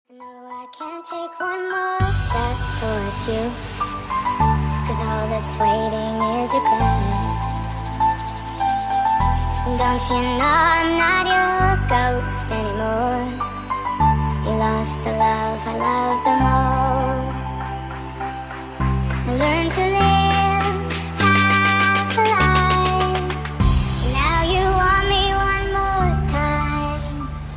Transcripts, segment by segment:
No, I can't take one more step towards you, 'cause all that's waiting is regret. Don't you know I'm not your ghost anymore? You lost the love I love the most. I learned to live half a life. Now you want me one more time.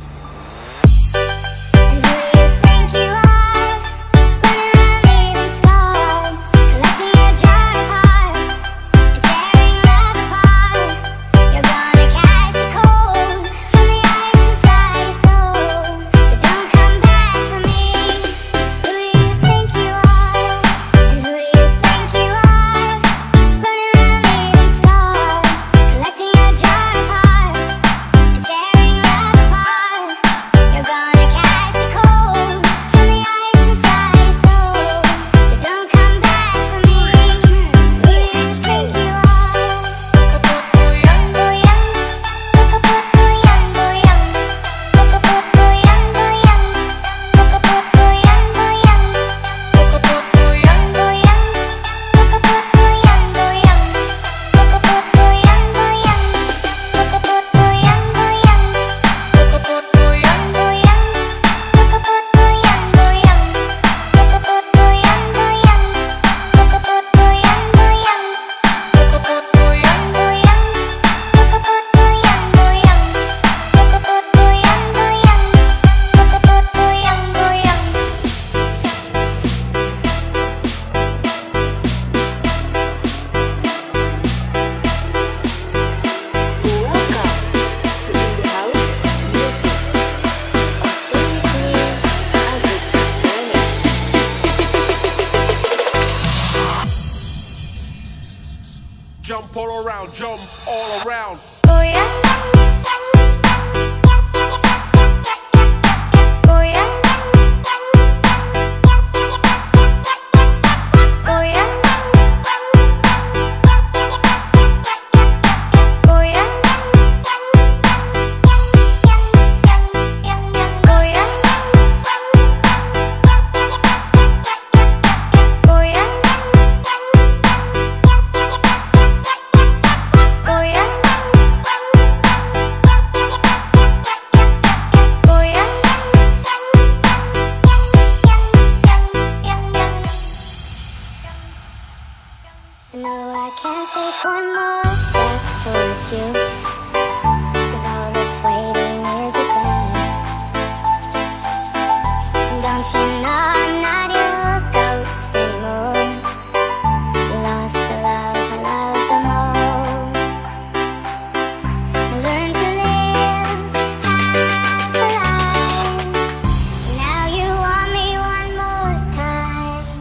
And who do you think you are? Running around leaving scars, collecting a jar of hearts and tearing love apart. You're gonna catch a cold from the ice inside your soul, so don't come back for me. Who do you think you are? And who do you think you are? Running around leaving scars, collecting a jar of hearts and tearing love apart. You're gonna catch a cold from the ice inside your soul, so don't come back for me. Who do you think you are? Young boy, young, young boy, young, young boy, young, young boy, young, young boy, young, young boy, young, young boy, young, young boy, Jump all around, jump all around. No, I can't take one more step towards you, 'cause all that's waiting is regret. Don't you know I'm not your ghost anymore? You lost the love I love the most. I learned to live half a life. Now you want me one more time.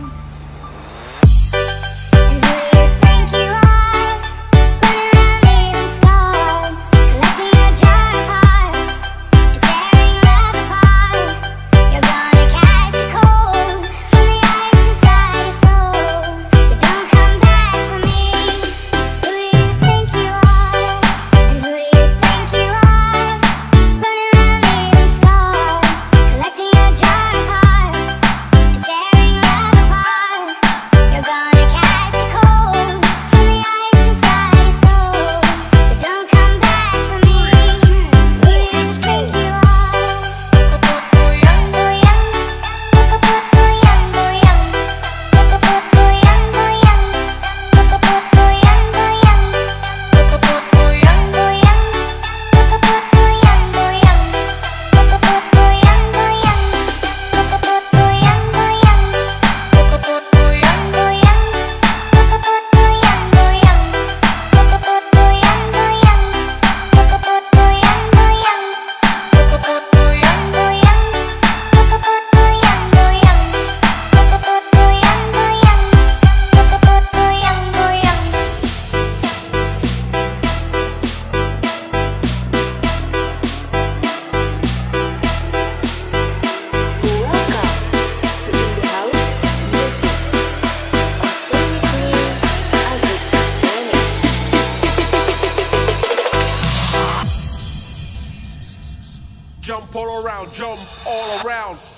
And who do you think you are? Running around leaving scars, collecting a jar of hearts and tearing love apart. You're gonna catch a cold from the ice inside your soul, so don't come back for me. Who do you think you are? And who do you think you are? Running around leaving scars, collecting a jar of hearts and tearing love apart. You're gonna catch a cold from the ice inside your soul, so don't come back for me. Who do you think you are? Young boy, young, young boy, young, young boy, young, young boy, young, young boy, young, young boy, young, young boy, young, young boy, young, young boy, young, young boy, young, young boy, young, young boy, young, young boy, young, young boy, young, young boy, young, young boy, young. Welcome to In The House Music. Stay with me, Ajik Remix. Jump all around, jump all around.